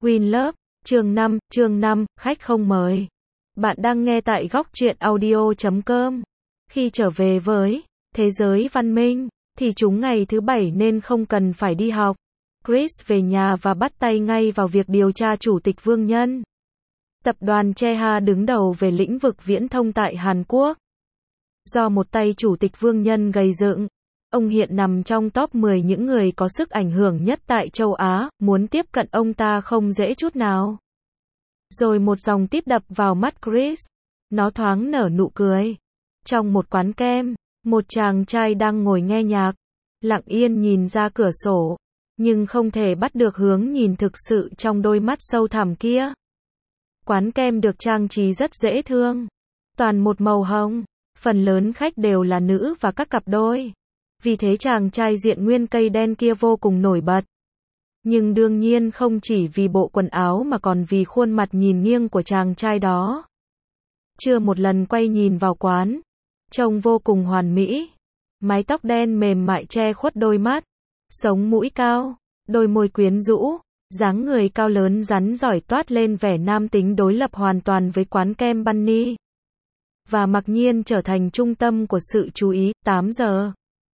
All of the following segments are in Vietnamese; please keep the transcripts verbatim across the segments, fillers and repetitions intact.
Win Love, chương năm, chương năm, khách không mời. Bạn đang nghe tại góc truyện audio chấm com. Khi trở về với thế giới văn minh, thì chúng ngày thứ bảy nên không cần phải đi học. Chris về nhà và bắt tay ngay vào việc điều tra Chủ tịch Vương Nhân. Tập đoàn Cheha đứng đầu về lĩnh vực viễn thông tại Hàn Quốc. Do một tay Chủ tịch Vương Nhân gầy dựng, ông hiện nằm trong top mười những người có sức ảnh hưởng nhất tại châu Á, muốn tiếp cận ông ta không dễ chút nào. Rồi một dòng tiếp đập vào mắt Chris. Nó thoáng nở nụ cười. Trong một quán kem, một chàng trai đang ngồi nghe nhạc, lặng yên nhìn ra cửa sổ, nhưng không thể bắt được hướng nhìn thực sự trong đôi mắt sâu thẳm kia. Quán kem được trang trí rất dễ thương, toàn một màu hồng, phần lớn khách đều là nữ và các cặp đôi. Vì thế chàng trai diện nguyên cây đen kia vô cùng nổi bật. Nhưng đương nhiên không chỉ vì bộ quần áo mà còn vì khuôn mặt nhìn nghiêng của chàng trai đó. Chưa một lần quay nhìn vào quán, trông vô cùng hoàn mỹ. Mái tóc đen mềm mại che khuất đôi mắt, sống mũi cao, đôi môi quyến rũ, dáng người cao lớn rắn giỏi toát lên vẻ nam tính đối lập hoàn toàn với quán kem Bunny. Và mặc nhiên trở thành trung tâm của sự chú ý. Tám giờ.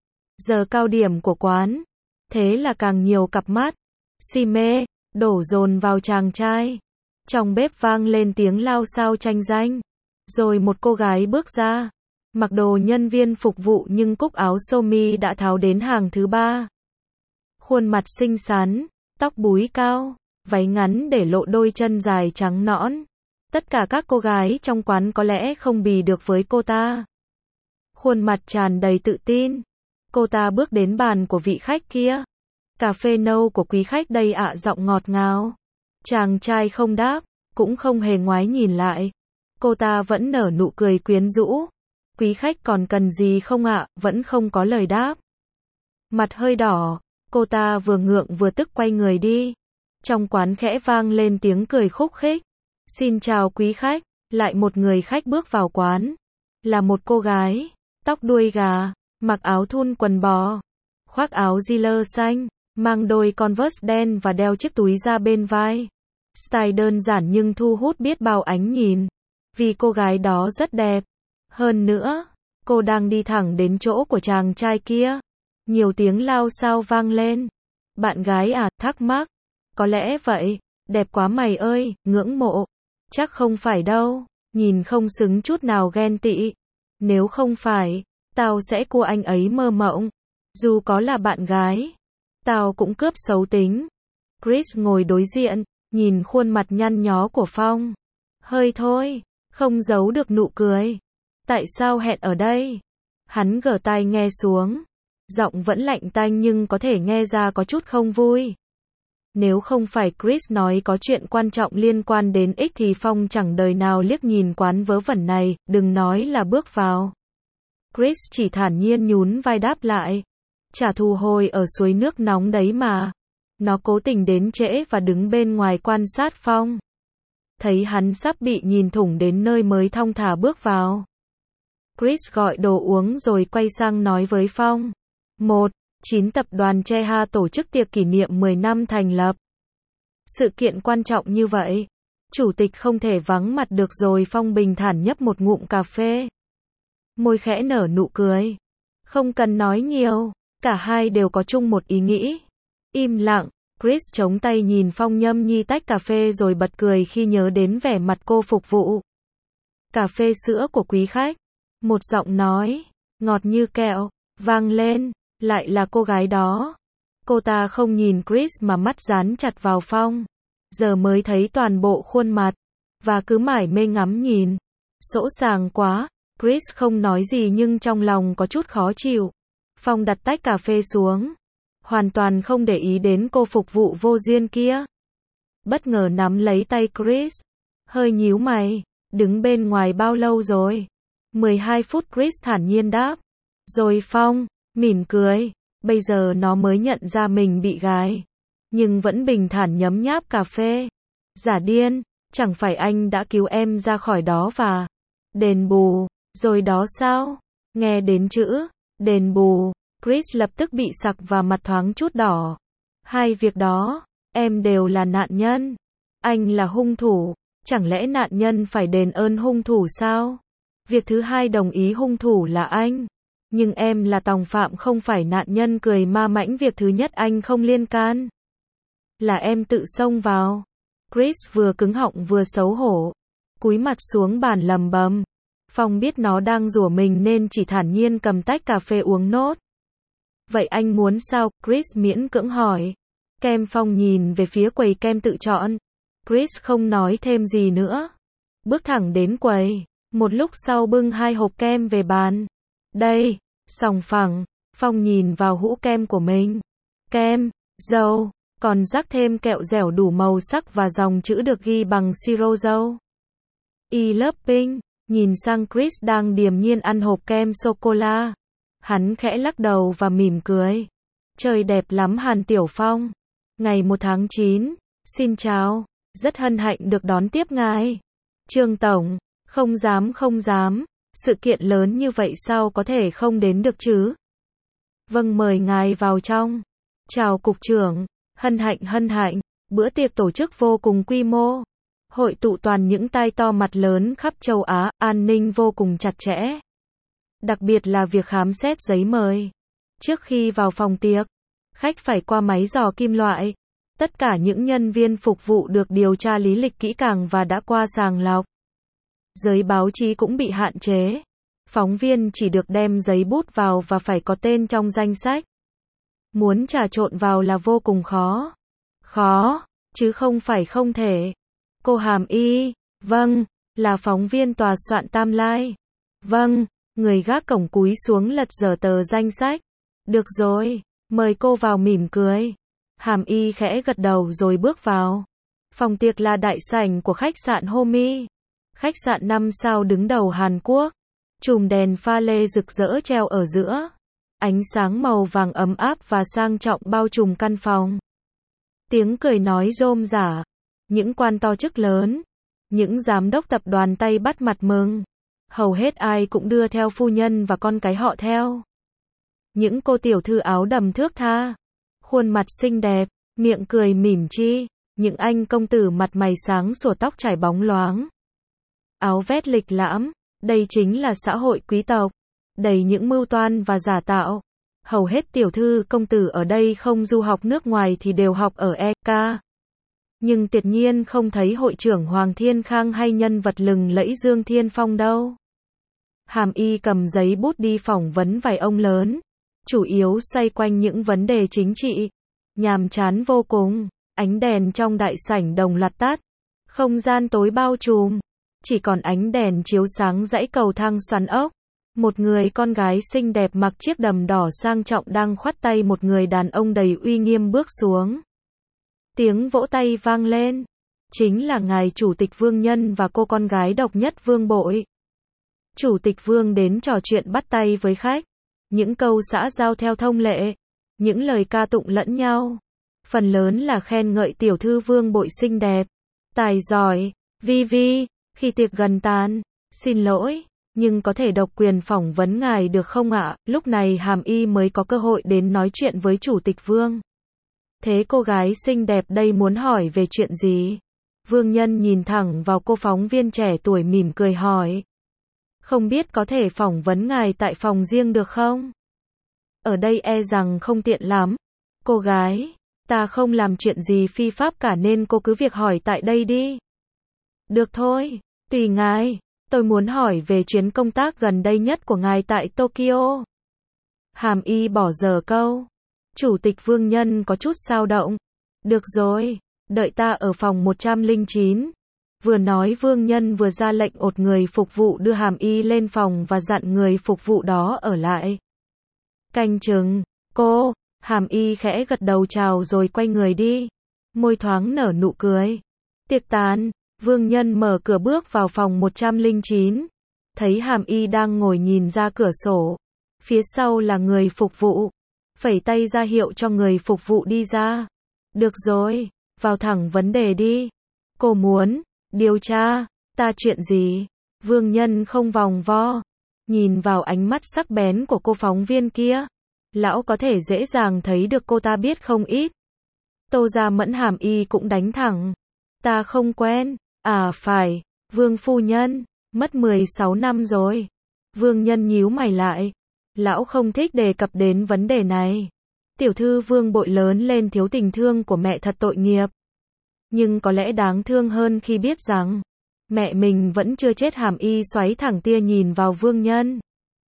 Giờ cao điểm của quán. Thế là càng nhiều cặp mắt si mê đổ dồn vào chàng trai. Trong bếp vang lên tiếng lao xao tranh giành. Rồi một cô gái bước ra, mặc đồ nhân viên phục vụ nhưng cúc áo sơ mi đã tháo đến hàng thứ ba. Khuôn mặt xinh xắn, tóc búi cao, váy ngắn để lộ đôi chân dài trắng nõn. Tất cả các cô gái trong quán có lẽ không bì được với cô ta. Khuôn mặt tràn đầy tự tin. Cô ta bước đến bàn của vị khách kia. Cà phê nâu của quý khách đây ạ, giọng ngọt ngào. Chàng trai không đáp, cũng không hề ngoái nhìn lại. Cô ta vẫn nở nụ cười quyến rũ. Quý khách còn cần gì không ạ, vẫn không có lời đáp. Mặt hơi đỏ, cô ta vừa ngượng vừa tức quay người đi. Trong quán khẽ vang lên tiếng cười khúc khích. Xin chào quý khách, lại một người khách bước vào quán. Là một cô gái, tóc đuôi gà, mặc áo thun quần bò, khoác áo Giller xanh, mang đôi Converse đen và đeo chiếc túi da bên vai. Style đơn giản nhưng thu hút biết bao ánh nhìn. Vì cô gái đó rất đẹp. Hơn nữa, cô đang đi thẳng đến chỗ của chàng trai kia. Nhiều tiếng lao xao vang lên. Bạn gái à, thắc mắc. Có lẽ vậy, đẹp quá mày ơi, ngưỡng mộ. Chắc không phải đâu, nhìn không xứng chút nào ghen tị. Nếu không phải, tao sẽ cua anh ấy mơ mộng. Dù có là bạn gái, tao cũng cướp xấu tính. Chris ngồi đối diện, nhìn khuôn mặt nhăn nhó của Phong. Hơi thôi, không giấu được nụ cười. Tại sao hẹn ở đây? Hắn gỡ tai nghe xuống. Giọng vẫn lạnh tanh nhưng có thể nghe ra có chút không vui. Nếu không phải Chris nói có chuyện quan trọng liên quan đến X thì Phong chẳng đời nào liếc nhìn quán vớ vẩn này, đừng nói là bước vào. Chris chỉ thản nhiên nhún vai đáp lại. Trả thù hồi ở suối nước nóng đấy mà. Nó cố tình đến trễ và đứng bên ngoài quan sát Phong. Thấy hắn sắp bị nhìn thủng đến nơi mới thong thả bước vào. Chris gọi đồ uống rồi quay sang nói với Phong. Một. chín tập đoàn Cheha tổ chức tiệc kỷ niệm mười năm thành lập. Sự kiện quan trọng như vậy, chủ tịch không thể vắng mặt được rồi. Phong bình thản nhấp một ngụm cà phê. Môi khẽ nở nụ cười. Không cần nói nhiều, cả hai đều có chung một ý nghĩ. Im lặng, Chris chống tay nhìn Phong nhâm nhi tách cà phê rồi bật cười khi nhớ đến vẻ mặt cô phục vụ. Cà phê sữa của quý khách. Một giọng nói, ngọt như kẹo, vang lên. Lại là cô gái đó. Cô ta không nhìn Chris mà mắt dán chặt vào Phong. Giờ mới thấy toàn bộ khuôn mặt. Và cứ mải mê ngắm nhìn. Sỗ sàng quá. Chris không nói gì nhưng trong lòng có chút khó chịu. Phong đặt tách cà phê xuống. Hoàn toàn không để ý đến cô phục vụ vô duyên kia. Bất ngờ nắm lấy tay Chris. Hơi nhíu mày. Đứng bên ngoài bao lâu rồi? mười hai phút, Chris thản nhiên đáp. Rồi Phong mỉm cười. Bây giờ nó mới nhận ra mình bị gài. Nhưng vẫn bình thản nhấm nháp cà phê. Giả điên, chẳng phải anh đã cứu em ra khỏi đó và đền bù, rồi đó sao? Nghe đến chữ đền bù, Chris lập tức bị sặc và mặt thoáng chút đỏ. Hai việc đó, em đều là nạn nhân. Anh là hung thủ, chẳng lẽ nạn nhân phải đền ơn hung thủ sao? Việc thứ hai đồng ý hung thủ là anh. Nhưng em là tòng phạm không phải nạn nhân. Cười ma mãnh. Việc thứ nhất anh không liên can. Là em tự xông vào. Chris vừa cứng họng vừa xấu hổ. Cúi mặt xuống bàn lầm bầm. Phong biết nó đang rủa mình nên chỉ thản nhiên cầm tách cà phê uống nốt. Vậy anh muốn sao? Chris miễn cưỡng hỏi. Kem. Phong nhìn về phía quầy kem tự chọn. Chris không nói thêm gì nữa. Bước thẳng đến quầy. Một lúc sau bưng hai hộp kem về bàn. Đây, sòng phẳng. Phong nhìn vào hũ kem của mình. Kem, dâu, còn rắc thêm kẹo dẻo đủ màu sắc và dòng chữ được ghi bằng siro dâu. I love pink. Nhìn sang Chris đang điềm nhiên ăn hộp kem sô-cô-la. Hắn khẽ lắc đầu và mỉm cười. Trời đẹp lắm Hàn Tiểu Phong. Ngày một tháng chín. Xin chào. Rất hân hạnh được đón tiếp ngài. Trương Tổng. Không dám không dám. Sự kiện lớn như vậy sao có thể không đến được chứ? Vâng, mời ngài vào trong. Chào cục trưởng. Hân hạnh hân hạnh. Bữa tiệc tổ chức vô cùng quy mô. Hội tụ toàn những tai to mặt lớn khắp châu Á, an ninh vô cùng chặt chẽ. Đặc biệt là việc khám xét giấy mời. Trước khi vào phòng tiệc, khách phải qua máy dò kim loại. Tất cả những nhân viên phục vụ được điều tra lý lịch kỹ càng và đã qua sàng lọc. Giới báo chí cũng bị hạn chế. Phóng viên chỉ được đem giấy bút vào và phải có tên trong danh sách. Muốn trà trộn vào là vô cùng khó. Khó, chứ không phải không thể. Cô Hàm Y, vâng, là phóng viên tòa soạn Tam Lai. Vâng, người gác cổng cúi xuống lật dở tờ danh sách. Được rồi, mời cô vào. Mỉm cười. Hàm Y khẽ gật đầu rồi bước vào. Phòng tiệc là đại sảnh của khách sạn Homi. Khách sạn năm sao đứng đầu Hàn Quốc. Chùm đèn pha lê rực rỡ treo ở giữa. Ánh sáng màu vàng ấm áp và sang trọng bao trùm căn phòng. Tiếng cười nói rôm rả. Những quan to chức lớn. Những giám đốc tập đoàn tay bắt mặt mừng. Hầu hết ai cũng đưa theo phu nhân và con cái họ theo. Những cô tiểu thư áo đầm thước tha. Khuôn mặt xinh đẹp, miệng cười mỉm chi. Những anh công tử mặt mày sáng sủa tóc trải bóng loáng. Áo vest lịch lãm. Đây chính là xã hội quý tộc. Đầy những mưu toan và giả tạo. Hầu hết tiểu thư công tử ở đây không du học nước ngoài thì đều học ở e ca. Nhưng tuyệt nhiên không thấy hội trưởng Hoàng Thiên Khang hay nhân vật lừng lẫy Dương Thiên Phong đâu. Hàm Y cầm giấy bút đi phỏng vấn vài ông lớn. Chủ yếu xoay quanh những vấn đề chính trị. Nhàm chán vô cùng. Ánh đèn trong đại sảnh đồng loạt tắt. Không gian tối bao trùm. Chỉ còn ánh đèn chiếu sáng dãy cầu thang xoắn ốc. Một người con gái xinh đẹp mặc chiếc đầm đỏ sang trọng đang khoắt tay một người đàn ông đầy uy nghiêm bước xuống. Tiếng vỗ tay vang lên. Chính là ngài chủ tịch Vương Nhân và cô con gái độc nhất Vương Bội. Chủ tịch Vương đến trò chuyện bắt tay với khách. Những câu xã giao theo thông lệ. Những lời ca tụng lẫn nhau. Phần lớn là khen ngợi tiểu thư Vương Bội xinh đẹp. Tài giỏi. Vi Vi. Khi tiệc gần tàn. Xin lỗi. Nhưng có thể độc quyền phỏng vấn ngài được không ạ? Lúc này Hàm Y mới có cơ hội đến nói chuyện với chủ tịch Vương. Thế cô gái xinh đẹp đây muốn hỏi về chuyện gì? Vương Nhân nhìn thẳng vào cô phóng viên trẻ tuổi mỉm cười hỏi. Không biết có thể phỏng vấn ngài tại phòng riêng được không? Ở đây e rằng không tiện lắm. Cô gái, ta không làm chuyện gì phi pháp cả nên cô cứ việc hỏi tại đây đi. Được thôi, tùy ngài. Tôi muốn hỏi về chuyến công tác gần đây nhất của ngài tại Tokyo. Hàm Y bỏ dở câu. Chủ tịch Vương Nhân có chút xao động. Được rồi, đợi ta ở phòng một trăm lẻ chín. Vừa nói Vương Nhân vừa ra lệnh ột người phục vụ đưa Hàm Y lên phòng và dặn người phục vụ đó ở lại. Canh chừng, cô, Hàm Y khẽ gật đầu chào rồi quay người đi. Môi thoáng nở nụ cười. Tiệc tàn, Vương Nhân mở cửa bước vào phòng một trăm lẻ chín. Thấy Hàm Y đang ngồi nhìn ra cửa sổ. Phía sau là người phục vụ. Phẩy tay ra hiệu cho người phục vụ đi ra. Được rồi, vào thẳng vấn đề đi. Cô muốn điều tra ta chuyện gì? Vương Nhân không vòng vo. Nhìn vào ánh mắt sắc bén của cô phóng viên kia. Lão có thể dễ dàng thấy được cô ta biết không ít. Tô Gia Mẫn. Hàm Y cũng đánh thẳng. Ta không quen. À phải, Vương phu nhân, mất mười sáu năm rồi. Vương Nhân nhíu mày lại. Lão không thích đề cập đến vấn đề này. Tiểu thư Vương Bội lớn lên thiếu tình thương của mẹ thật tội nghiệp. Nhưng có lẽ đáng thương hơn khi biết rằng mẹ mình vẫn chưa chết. Hàm Y xoáy thẳng tia nhìn vào Vương Nhân.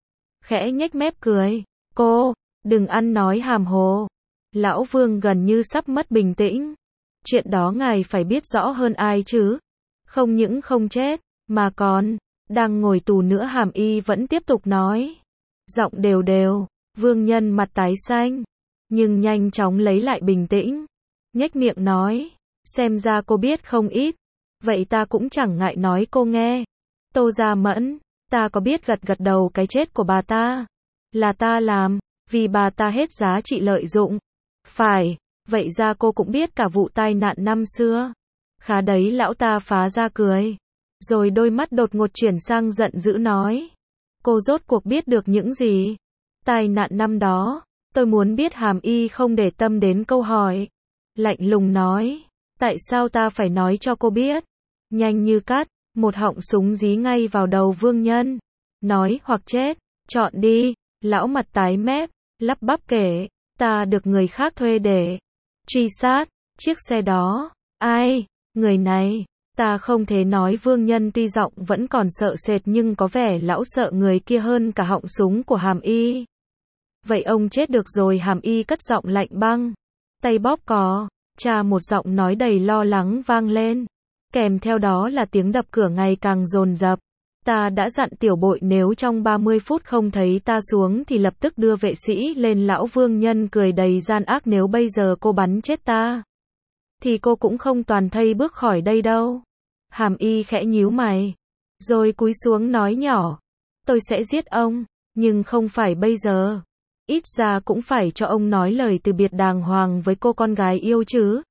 Khẽ nhếch mép cười. Cô, đừng ăn nói hàm hồ. Lão Vương gần như sắp mất bình tĩnh. Chuyện đó ngài phải biết rõ hơn ai chứ. Không những không chết, mà còn đang ngồi tù nữa. Hàm Y vẫn tiếp tục nói. Giọng đều đều. Vương Nhân mặt tái xanh, nhưng nhanh chóng lấy lại bình tĩnh. Nhếch miệng nói. Xem ra cô biết không ít. Vậy ta cũng chẳng ngại nói cô nghe. Tô Gia Mẫn, ta có biết gật gật đầu. Cái chết của bà ta là ta làm, vì bà ta hết giá trị lợi dụng. Phải, vậy ra cô cũng biết cả vụ tai nạn năm xưa. Khá đấy. Lão ta phá ra cười, rồi đôi mắt đột ngột chuyển sang giận dữ nói. Cô rốt cuộc biết được những gì? Tai nạn năm đó, tôi muốn biết. Hàm Y không để tâm đến câu hỏi, lạnh lùng nói. Tại sao ta phải nói cho cô biết? Nhanh như cắt, một họng súng dí ngay vào đầu Vương Nhân. Nói hoặc chết, chọn đi. Lão mặt tái mép, lắp bắp kể. Ta được người khác thuê để truy sát chiếc xe đó. Ai? Người này. Ta không thể nói. Vương Nhân tuy giọng vẫn còn sợ sệt nhưng có vẻ lão sợ người kia hơn cả họng súng của Hàm Y. Vậy ông chết được rồi. Hàm Y cất giọng lạnh băng, tay bóp cò. Cha, một giọng nói đầy lo lắng vang lên. Kèm theo đó là tiếng đập cửa ngày càng dồn dập. Ta đã dặn Tiểu Bội nếu trong ba mươi phút không thấy ta xuống thì lập tức đưa vệ sĩ lên. Lão Vương Nhân cười đầy gian ác. Nếu bây giờ cô bắn chết ta, thì cô cũng không toàn thây bước khỏi đây đâu. Hàm Y khẽ nhíu mày, rồi cúi xuống nói nhỏ. Tôi sẽ giết ông, nhưng không phải bây giờ. Ít ra cũng phải cho ông nói lời từ biệt đàng hoàng với cô con gái yêu chứ.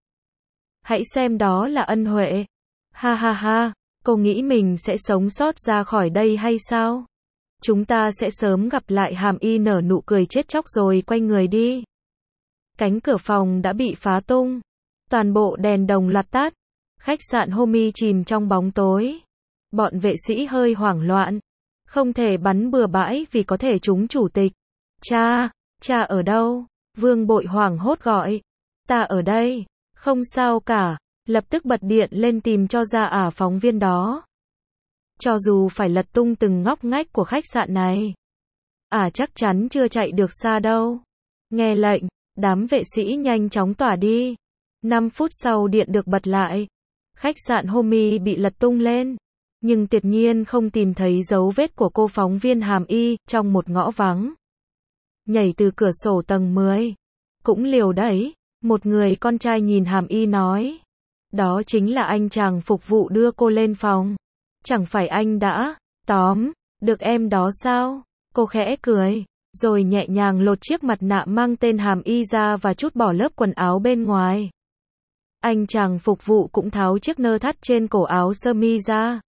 Hãy xem đó là ân huệ. Ha ha ha, cô nghĩ mình sẽ sống sót ra khỏi đây hay sao? Chúng ta sẽ sớm gặp lại. Hàm Y nở nụ cười chết chóc rồi quay người đi. Cánh cửa phòng đã bị phá tung. Toàn bộ đèn đồng loạt tắt. Khách sạn Homey chìm trong bóng tối. Bọn vệ sĩ hơi hoảng loạn. Không thể bắn bừa bãi vì có thể trúng chủ tịch. Cha, cha ở đâu? Vương Bội hoảng hốt gọi. Ta ở đây. Không sao cả. Lập tức bật điện lên tìm cho ra ả phóng viên đó. Cho dù phải lật tung từng ngóc ngách của khách sạn này, ả chắc chắn chưa chạy được xa đâu. Nghe lệnh, đám vệ sĩ nhanh chóng tỏa đi. năm phút sau điện được bật lại. Khách sạn Homey bị lật tung lên, nhưng tuyệt nhiên không tìm thấy dấu vết của cô phóng viên Hàm Y. Trong một ngõ vắng, nhảy từ cửa sổ tầng mười. Cũng liều đấy. Một người con trai nhìn Hàm Y nói. Đó chính là anh chàng phục vụ đưa cô lên phòng. Chẳng phải anh đã tóm được em đó sao? Cô khẽ cười, rồi nhẹ nhàng lột chiếc mặt nạ mang tên Hàm Y ra và trút bỏ lớp quần áo bên ngoài. Anh chàng phục vụ cũng tháo chiếc nơ thắt trên cổ áo sơ mi ra,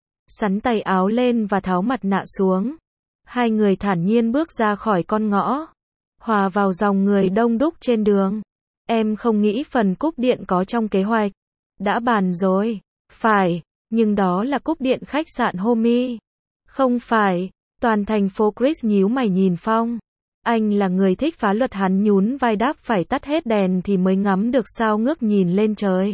xắn tay áo lên và tháo mặt nạ xuống. Hai người thản nhiên bước ra khỏi con ngõ, hòa vào dòng người đông đúc trên đường. Em không nghĩ phần cúp điện có trong kế hoạch. Đã bàn rồi. Phải, nhưng đó là cúp điện khách sạn Homey. Không phải. Toàn thành phố. Chris nhíu mày nhìn Phong. Anh là người thích phá luật. Hắn nhún vai đáp phải tắt hết đèn thì mới ngắm được sao ngước nhìn lên trời.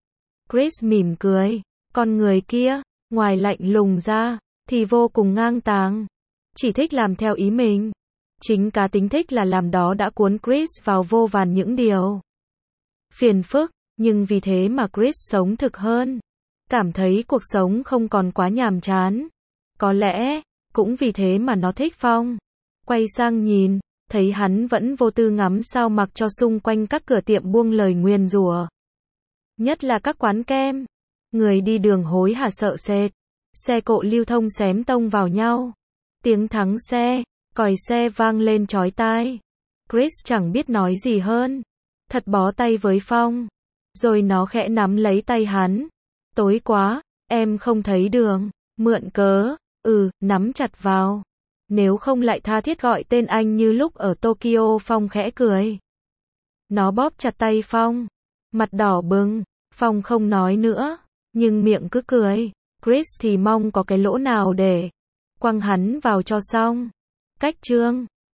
Chris mỉm cười. Con người kia, ngoài lạnh lùng ra, thì vô cùng ngang tàng. Chỉ thích làm theo ý mình. Chính cá tính thích là làm đó đã cuốn Chris vào vô vàn những điều phiền phức. Nhưng vì thế mà Chris sống thực hơn. Cảm thấy cuộc sống không còn quá nhàm chán. Có lẽ, cũng vì thế mà nó thích Phong. Quay sang nhìn, thấy hắn vẫn vô tư ngắm sao mặc cho xung quanh các cửa tiệm buông lời nguyền rủa. Nhất là các quán kem. Người đi đường hối hả sợ sệt. Xe cộ lưu thông xém tông vào nhau. Tiếng thắng xe, còi xe vang lên chói tai. Chris chẳng biết nói gì hơn. Thật bó tay với Phong. Rồi nó khẽ nắm lấy tay hắn. Tối quá, em không thấy đường. Mượn cớ. Ừ, nắm chặt vào. Nếu không lại tha thiết gọi tên anh như lúc ở Tokyo. Phong khẽ cười. Nó bóp chặt tay Phong. Mặt đỏ bừng. Phong không nói nữa, nhưng miệng cứ cười. Chris thì mong có cái lỗ nào để quăng hắn vào cho xong. Cách chương